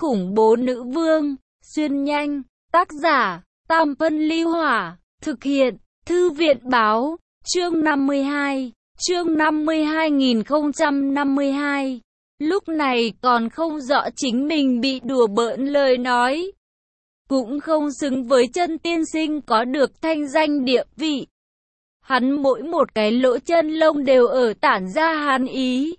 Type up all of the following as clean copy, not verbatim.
khủng bố nữ vương, xuyên nhanh, tác giả, Tam Phân Ly Hỏa, thực hiện, Thư viện báo, chương 52, chương 52 1052. Lúc này còn không rõ chính mình bị đùa bỡn lời nói. Cũng không xứng với Chân tiên sinh có được thanh danh địa vị. Hắn mỗi một cái lỗ chân lông đều ở tản ra hắn ý.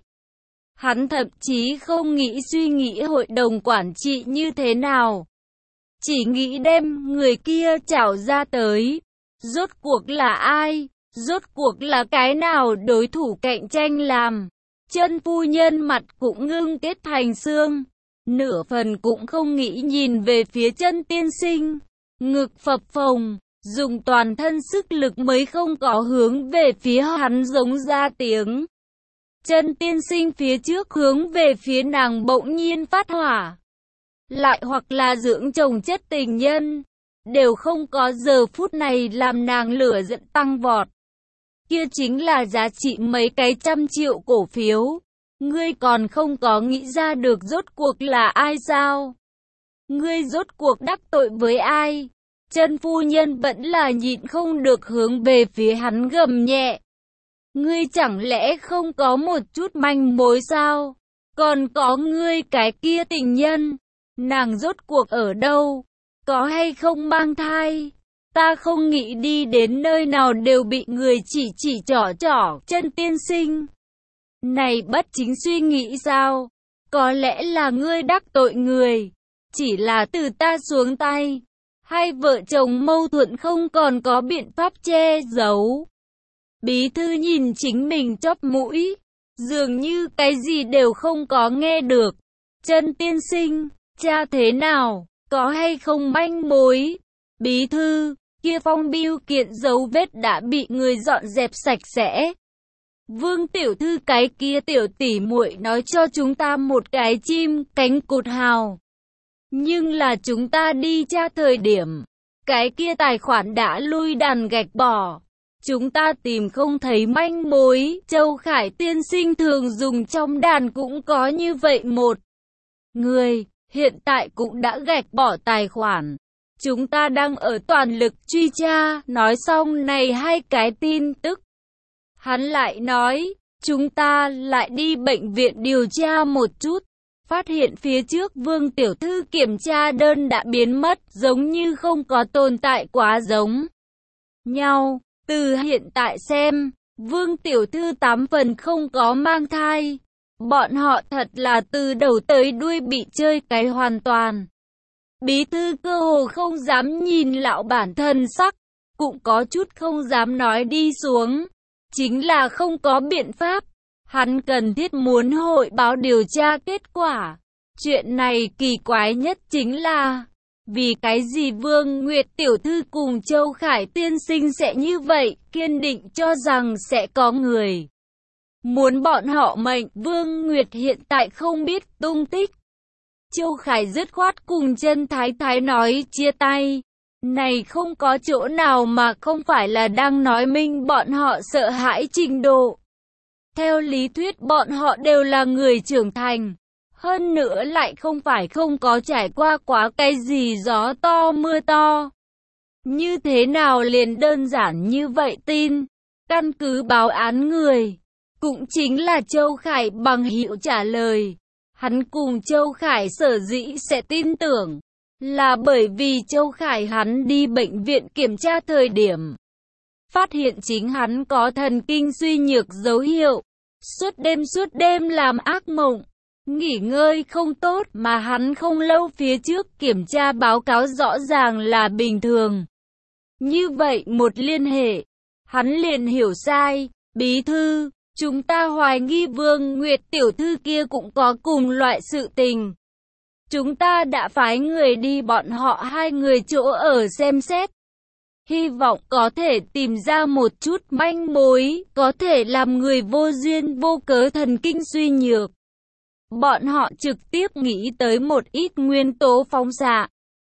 Hắn thậm chí không nghĩ suy nghĩ hội đồng quản trị như thế nào. Chỉ nghĩ đem người kia trảo ra tới. Rốt cuộc là ai? Rốt cuộc là cái nào đối thủ cạnh tranh làm? Chân phu nhân mặt cũng ngưng kết thành xương. Nửa phần cũng không nghĩ nhìn về phía Chân tiên sinh. Ngực phập phồng, dùng toàn thân sức lực mới không có hướng về phía hắn giống ra tiếng. Chân tiên sinh phía trước hướng về phía nàng bỗng nhiên phát hỏa. Lại hoặc là dưỡng chồng chất tình nhân. Đều không có giờ phút này làm nàng lửa giận tăng vọt. Kia chính là giá trị mấy cái trăm triệu cổ phiếu. Ngươi còn không có nghĩ ra được rốt cuộc là ai sao? Ngươi rốt cuộc đắc tội với ai? Chân phu nhân vẫn là nhịn không được hướng về phía hắn gầm nhẹ. Ngươi chẳng lẽ không có một chút manh mối sao? Còn có ngươi cái kia tình nhân. Nàng rốt cuộc ở đâu? Có hay không mang thai? Ta không nghĩ đi đến nơi nào đều bị người chỉ trỏ. Chân tiên sinh. Này bất chính suy nghĩ sao? Có lẽ là ngươi đắc tội người. Chỉ là từ ta xuống tay. Hai vợ chồng mâu thuẫn không còn có biện pháp che giấu. Bí thư nhìn chính mình chóp mũi. Dường như cái gì đều không có nghe được. Chân tiên sinh, cha thế nào? Có hay không manh mối? Bí thư, kia phong biêu kiện dấu vết đã bị người dọn dẹp sạch sẽ. Vương tiểu thư cái kia tiểu tỷ muội nói cho chúng ta một cái chim cánh cụt hào. Nhưng là chúng ta đi tra thời điểm, cái kia tài khoản đã lui đàn gạch bỏ. Chúng ta tìm không thấy manh mối. Châu Khải tiên sinh thường dùng trong đàn cũng có như vậy một người. Hiện tại cũng đã gạch bỏ tài khoản. Chúng ta đang ở toàn lực truy tra. Nói xong này hai cái tin tức. Hắn lại nói, chúng ta lại đi bệnh viện điều tra một chút. Phát hiện phía trước Vương tiểu thư kiểm tra đơn đã biến mất, giống như không có tồn tại quá giống nhau. Từ hiện tại xem, Vương tiểu thư 8 phần không có mang thai. Bọn họ thật là từ đầu tới đuôi bị chơi cái hoàn toàn. Bí thư cơ hồ không dám nhìn lão bản thân sắc, cũng có chút không dám nói đi xuống. Chính là không có biện pháp. Hắn cần thiết muốn hội báo điều tra kết quả. Chuyện này kỳ quái nhất chính là, vì cái gì Vương Nguyệt tiểu thư cùng Châu Khải tiên sinh sẽ như vậy, kiên định cho rằng sẽ có người muốn bọn họ mệnh. Vương Nguyệt hiện tại không biết tung tích. Châu Khải dứt khoát cùng Chân Thái Thái nói chia tay. Này không có chỗ nào mà không phải là đang nói minh bọn họ sợ hãi trình độ. Theo lý thuyết bọn họ đều là người trưởng thành. Hơn nữa lại không phải không có trải qua quá cái gì gió to mưa to. Như thế nào liền đơn giản như vậy tin. Căn cứ báo án người. Cũng chính là Châu Khải bằng hữu trả lời. Hắn cùng Châu Khải sở dĩ sẽ tin tưởng. Là bởi vì Châu Khải hắn đi bệnh viện kiểm tra thời điểm. Phát hiện chính hắn có thần kinh suy nhược dấu hiệu. Suốt đêm làm ác mộng. Nghỉ ngơi không tốt mà hắn không lâu phía trước kiểm tra báo cáo rõ ràng là bình thường. Như vậy một liên hệ. Hắn liền hiểu sai. Bí thư, chúng ta hoài nghi Vương Nguyệt tiểu thư kia cũng có cùng loại sự tình. Chúng ta đã phái người đi bọn họ hai người chỗ ở xem xét. Hy vọng có thể tìm ra một chút manh mối, có thể làm người vô duyên vô cớ thần kinh suy nhược. Bọn họ trực tiếp nghĩ tới một ít nguyên tố phóng xạ.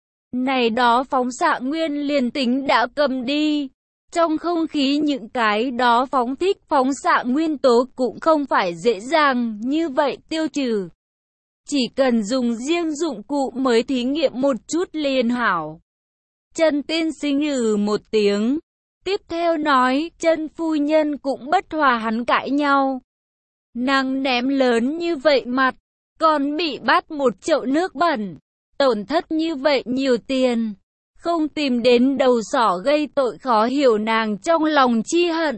Này đó phóng xạ nguyên liền tính đã cầm đi. Trong không khí những cái đó phóng thích phóng xạ nguyên tố cũng không phải dễ dàng như vậy tiêu trừ. chỉ cần dùng riêng dụng cụ mới thí nghiệm một chút liền hảo. Trần tiên sinh một tiếng, tiếp theo nói, Trần phu nhân cũng bất hòa hắn cãi nhau. Nàng ném lớn như vậy mặt, còn bị bắt một chậu nước bẩn, tổn thất như vậy nhiều tiền, không tìm đến đầu sỏ gây tội, khó hiểu nàng trong lòng chi hận.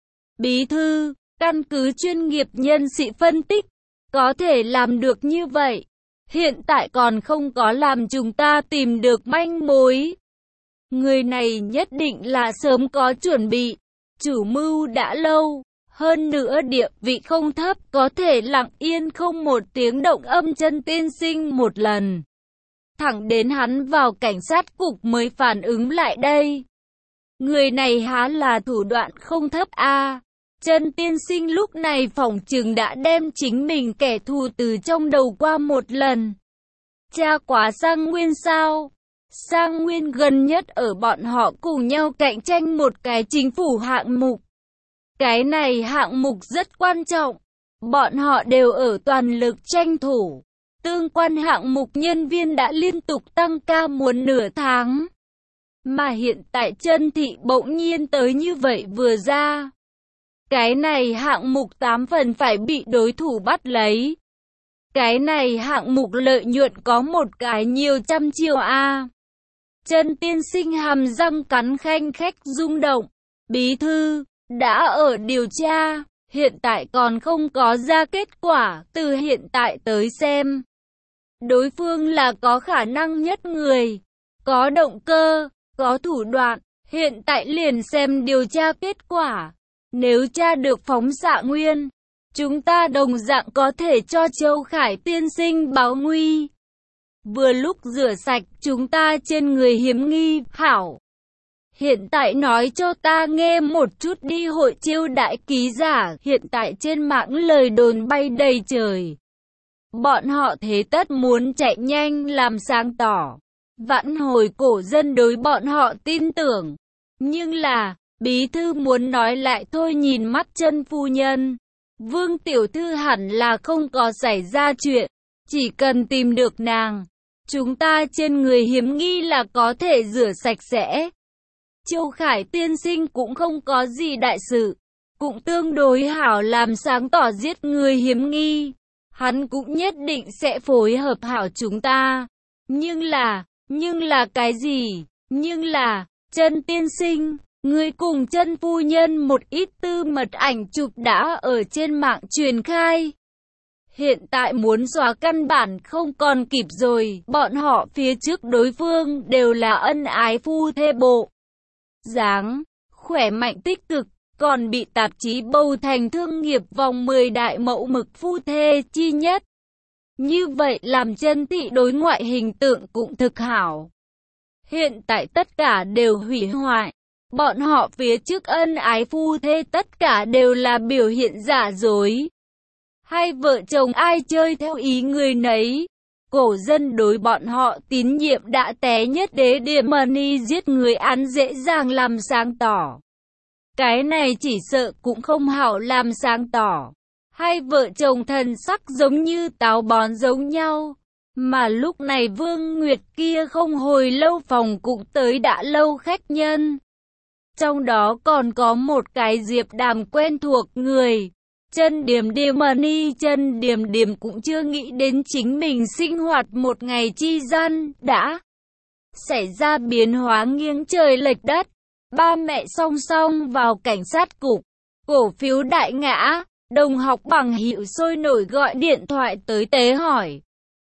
Bí thư, căn cứ chuyên nghiệp nhân sĩ phân tích, có thể làm được như vậy. Hiện tại còn không có làm chúng ta tìm được manh mối. Người này nhất định là sớm có chuẩn bị, chủ mưu đã lâu, hơn nữa địa vị không thấp, có thể lặng yên không một tiếng động âm Trần tiên sinh một lần. Thẳng đến hắn vào cảnh sát cục mới phản ứng lại đây. Người này há là thủ đoạn không thấp a. Trần tiên sinh lúc này phỏng chừng đã đem chính mình kẻ thù từ trong đầu qua một lần. Cha quá Sang Nguyên sao? Sang Nguyên gần nhất ở bọn họ cùng nhau cạnh tranh một cái chính phủ hạng mục. Cái này hạng mục rất quan trọng. Bọn họ đều ở toàn lực tranh thủ. Tương quan hạng mục nhân viên đã liên tục tăng ca muốn nửa tháng. Mà hiện tại Trần thị bỗng nhiên tới như vậy vừa ra. Cái này hạng mục 8 phần phải bị đối thủ bắt lấy. Cái này hạng mục lợi nhuận có một cái nhiều trăm triệu a. Trần tiên sinh hàm răng cắn khanh khách rung động. Bí thư, đã ở điều tra, hiện tại còn không có ra kết quả, từ hiện tại tới xem. Đối phương là có khả năng nhất người, có động cơ, có thủ đoạn, hiện tại liền xem điều tra kết quả. Nếu tra được phóng xạ nguyên, chúng ta đồng dạng có thể cho Châu Khải tiên sinh báo nguy. Vừa lúc rửa sạch chúng ta trên người hiếm nghi, hảo. Hiện tại nói cho ta nghe một chút đi. Hội chiêu đại ký giả, hiện tại trên mạng lời đồn bay đầy trời. Bọn họ thế tất muốn chạy nhanh làm sáng tỏ, vãn hồi cổ dân đối bọn họ tin tưởng. Nhưng là, bí thư muốn nói lại thôi, nhìn mắt Trần phu nhân. Vương tiểu thư hẳn là không có xảy ra chuyện, chỉ cần tìm được nàng, chúng ta trên người hiếm nghi là có thể rửa sạch sẽ. Châu Khải tiên sinh cũng không có gì đại sự, cũng tương đối hảo làm sáng tỏ giết người hiếm nghi. Hắn cũng nhất định sẽ phối hợp hảo chúng ta. Nhưng là cái gì? Nhưng là, Trần tiên sinh, người cùng Trần phu nhân một ít tư mật ảnh chụp đã ở trên mạng truyền khai. Hiện tại muốn xóa căn bản không còn kịp rồi, bọn họ phía trước đối phương đều là ân ái phu thê bộ dáng, khỏe mạnh tích cực, còn bị tạp chí bầu thành thương nghiệp vòng 10 đại mẫu mực phu thê chi nhất. Như vậy làm Trần thị đối ngoại hình tượng cũng thực hảo. Hiện tại tất cả đều hủy hoại. Bọn họ phía trước ân ái phu thê tất cả đều là biểu hiện giả dối. Hai vợ chồng ai chơi theo ý người nấy. Cổ dân đối bọn họ tín nhiệm đã té nhất, đế điểm money giết người án dễ dàng làm sáng tỏ. Cái này chỉ sợ cũng không hảo làm sáng tỏ. Hai vợ chồng thần sắc giống như táo bón giống nhau. Mà lúc này Vương Nguyệt kia không hồi lâu phòng cũng tới đã lâu khách nhân. Trong đó còn có một cái Diệp Đàm quen thuộc người. Trần Điềm Điềm Trần Điềm Điềm cũng chưa nghĩ đến chính mình sinh hoạt một ngày chi gian đã xảy ra biến hóa nghiêng trời lệch đất. Ba mẹ song song vào cảnh sát cục, cổ phiếu đại ngã, đồng học bằng hữu sôi nổi gọi điện thoại tới tế hỏi.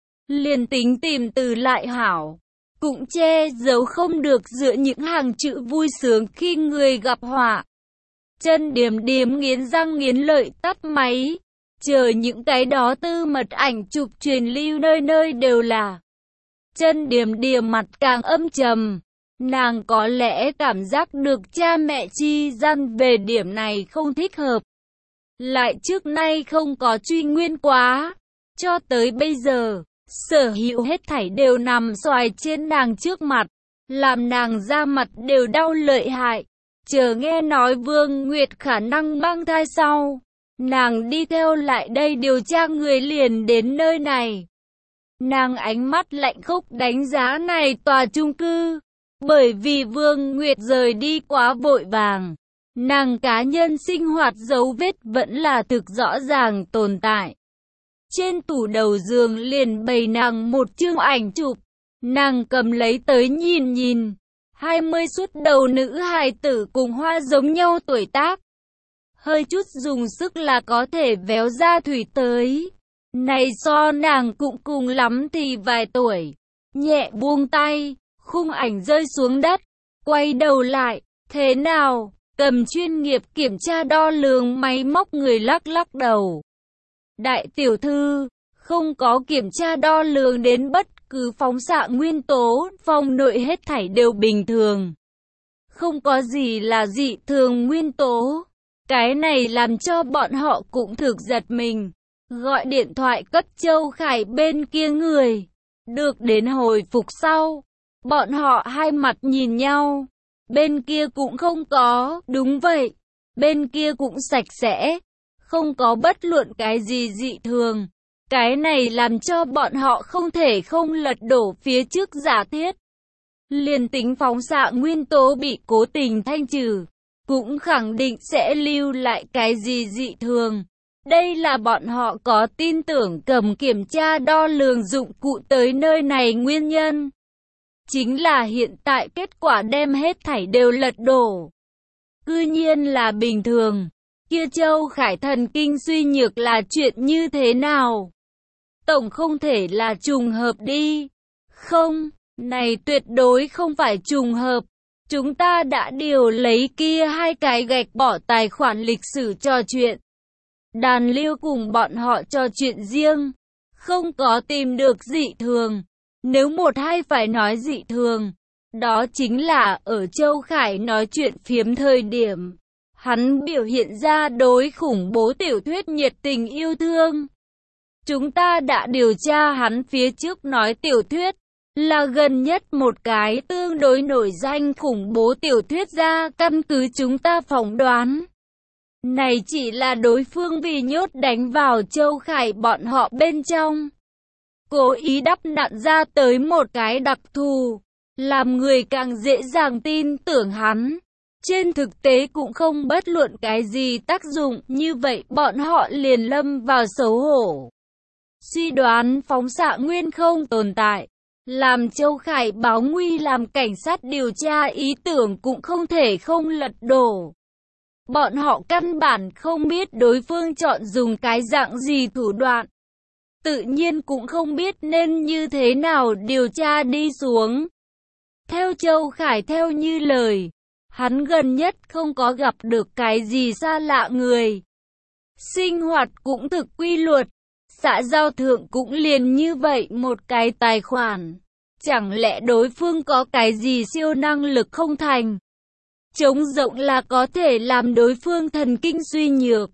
Liền tính tìm từ lại hảo, cũng che giấu không được giữa những hàng chữ vui sướng khi người gặp họa. Trần Điềm Điềm nghiến răng nghiến lợi tắt máy, chờ những cái đó tư mật ảnh chụp truyền lưu nơi nơi đều là. Trần Điềm Điềm mặt càng âm trầm, nàng có lẽ cảm giác được cha mẹ chi gian về điểm này không thích hợp. Lại trước nay không có truy nguyên quá, cho tới bây giờ, sở hữu hết thảy đều nằm xoài trên nàng trước mặt, làm nàng da mặt đều đau lợi hại. Chờ nghe nói Vương Nguyệt khả năng mang thai sau, nàng đi theo lại đây điều tra người liền đến nơi này. Nàng ánh mắt lạnh khốc đánh giá này tòa chung cư. Bởi vì Vương Nguyệt rời đi quá vội vàng, nàng cá nhân sinh hoạt dấu vết vẫn là thực rõ ràng tồn tại. Trên tủ đầu giường liền bày nàng một chương ảnh chụp. Nàng cầm lấy tới nhìn nhìn. 20 suốt đầu nữ hài tử cùng Hoa giống nhau tuổi tác. Hơi chút dùng sức là có thể véo ra thủy tới. Này so nàng cũng cùng lắm thì vài tuổi. Nhẹ buông tay, khung ảnh rơi xuống đất. Quay đầu lại, thế nào? Cầm chuyên nghiệp kiểm tra đo lường máy móc người lắc lắc đầu. Đại tiểu thư, không có kiểm tra đo lường đến bất cứ phóng xạ nguyên tố, phòng nội hết thảy đều bình thường. Không có gì là dị thường nguyên tố. Cái này làm cho bọn họ cũng thực giật mình. Gọi điện thoại cấp Châu Khải bên kia người. Được đến hồi phục sau. Bọn họ hai mặt nhìn nhau. Bên kia cũng không có, đúng vậy. Bên kia cũng sạch sẽ. Không có bất luận cái gì dị thường. Cái này làm cho bọn họ không thể không lật đổ phía trước giả thiết. Liền tính phóng xạ nguyên tố bị cố tình thanh trừ, cũng khẳng định sẽ lưu lại cái gì dị thường. Đây là bọn họ có tin tưởng cầm kiểm tra đo lường dụng cụ tới nơi này nguyên nhân. Chính là hiện tại kết quả đem hết thảy đều lật đổ. Cư nhiên là bình thường. Kia Châu Khải thần kinh suy nhược là chuyện như thế nào? Tổng không thể là trùng hợp đi. Không, này tuyệt đối không phải trùng hợp. Chúng ta đã điều lấy kia hai cái gạch bỏ tài khoản lịch sử trò chuyện. Đàn Liêu cùng bọn họ trò chuyện riêng. Không có tìm được dị thường. Nếu một hai phải nói dị thường, đó chính là ở Châu Khải nói chuyện phiếm thời điểm. Hắn biểu hiện ra đối khủng bố tiểu thuyết nhiệt tình yêu thương. Chúng ta đã điều tra hắn phía trước nói tiểu thuyết là gần nhất một cái tương đối nổi danh khủng bố tiểu thuyết ra, căn cứ chúng ta phỏng đoán. Này chỉ là đối phương vì nhốt đánh vào Châu Khải bọn họ bên trong. Cố ý đắp nặn ra tới một cái đặc thù, làm người càng dễ dàng tin tưởng hắn. Trên thực tế cũng không bất luận cái gì tác dụng, như vậy bọn họ liền lâm vào xấu hổ. Suy đoán phóng xạ nguyên không tồn tại, làm Châu Khải báo nguy làm cảnh sát điều tra ý tưởng cũng không thể không lật đổ. Bọn họ căn bản không biết đối phương chọn dùng cái dạng gì thủ đoạn. Tự nhiên cũng không biết nên như thế nào điều tra đi xuống. Theo Châu Khải theo như lời, hắn gần nhất không có gặp được cái gì xa lạ người. Sinh hoạt cũng thực quy luật, xã giao thượng cũng liền như vậy một cái tài khoản. Chẳng lẽ đối phương có cái gì siêu năng lực không thành? Trống rỗng là có thể làm đối phương thần kinh suy nhược.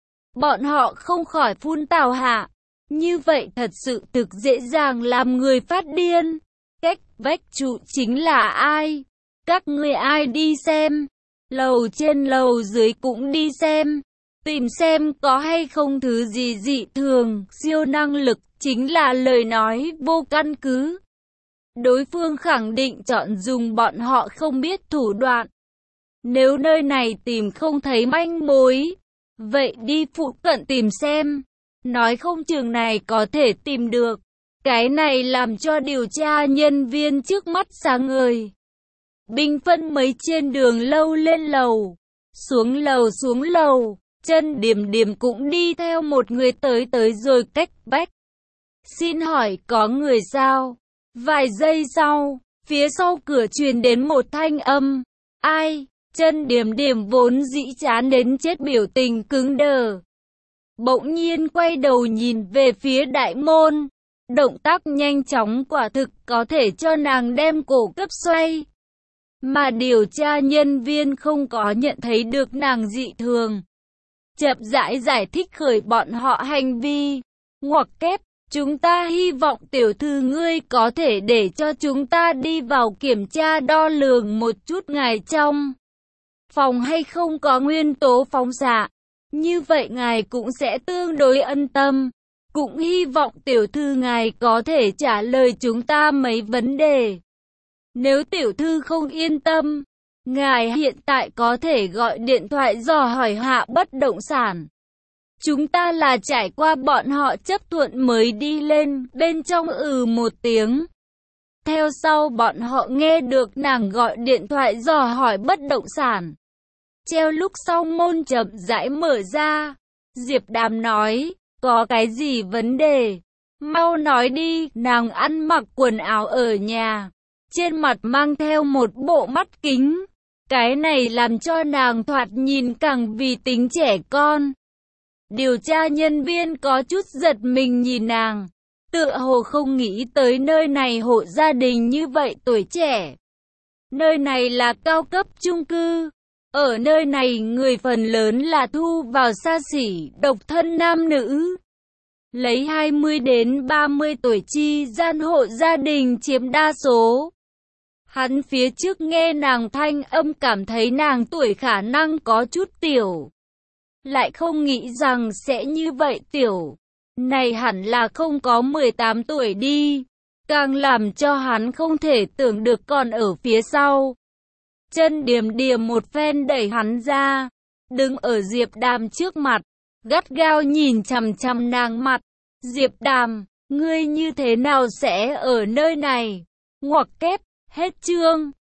Bọn họ không khỏi phun tào hạ. Như vậy thật sự thực dễ dàng làm người phát điên. Cách vách trụ chính là ai? Các ngươi ai đi xem? Lầu trên lầu dưới cũng đi xem. Tìm xem có hay không thứ gì dị thường, siêu năng lực chính là lời nói vô căn cứ. Đối phương khẳng định chọn dùng bọn họ không biết thủ đoạn. Nếu nơi này tìm không thấy manh mối, vậy đi phụ cận tìm xem. Nói không chừng này có thể tìm được. Cái này làm cho điều tra nhân viên trước mắt sáng ngời. Binh phân mấy trên đường lâu lên lầu, xuống lầu. Chân Điềm Điềm cũng đi theo một người tới rồi cách vách. Xin hỏi có người sao? Vài giây sau, phía sau cửa truyền đến một thanh âm. Ai? Chân Điềm Điềm vốn dĩ chán đến chết biểu tình cứng đờ. Bỗng nhiên quay đầu nhìn về phía đại môn. Động tác nhanh chóng quả thực có thể cho nàng đem cổ cấp xoay. Mà điều tra nhân viên không có nhận thấy được nàng dị thường. Chậm rãi giải thích khởi bọn họ hành vi. Ngoặc kép, chúng ta hy vọng tiểu thư ngươi có thể để cho chúng ta đi vào kiểm tra đo lường một chút ngài trong phòng hay không có nguyên tố phóng xạ. Như vậy ngài cũng sẽ tương đối ân tâm. Cũng hy vọng tiểu thư ngài có thể trả lời chúng ta mấy vấn đề. Nếu tiểu thư không yên tâm, ngài hiện tại có thể gọi điện thoại dò hỏi Hạ Bất Động Sản. Chúng ta là trải qua bọn họ chấp thuận mới đi lên, bên trong một tiếng. Theo sau bọn họ nghe được nàng gọi điện thoại dò hỏi bất động sản. Treo lúc sau môn chậm rãi mở ra. Diệp Đàm nói, có cái gì vấn đề? Mau nói đi, nàng ăn mặc quần áo ở nhà. Trên mặt mang theo một bộ mắt kính. Cái này làm cho nàng thoạt nhìn càng vì tính trẻ con. Điều tra nhân viên có chút giật mình nhìn nàng. Tựa hồ không nghĩ tới nơi này hộ gia đình như vậy tuổi trẻ. Nơi này là cao cấp chung cư. Ở nơi này người phần lớn là thu vào xa xỉ, độc thân nam nữ. Lấy 20 đến 30 tuổi chi gian hộ gia đình chiếm đa số. Hắn phía trước nghe nàng thanh âm cảm thấy nàng tuổi khả năng có chút tiểu. Lại không nghĩ rằng sẽ như vậy tiểu. Này hẳn là không có 18 tuổi đi. Càng làm cho hắn không thể tưởng được còn ở phía sau. Chân Điềm Điềm một phen đẩy hắn ra. Đứng ở Diệp Đàm trước mặt. Gắt gao nhìn chằm chằm nàng mặt. Diệp Đàm, ngươi như thế nào sẽ ở nơi này? Ngoặc kép, hết chương.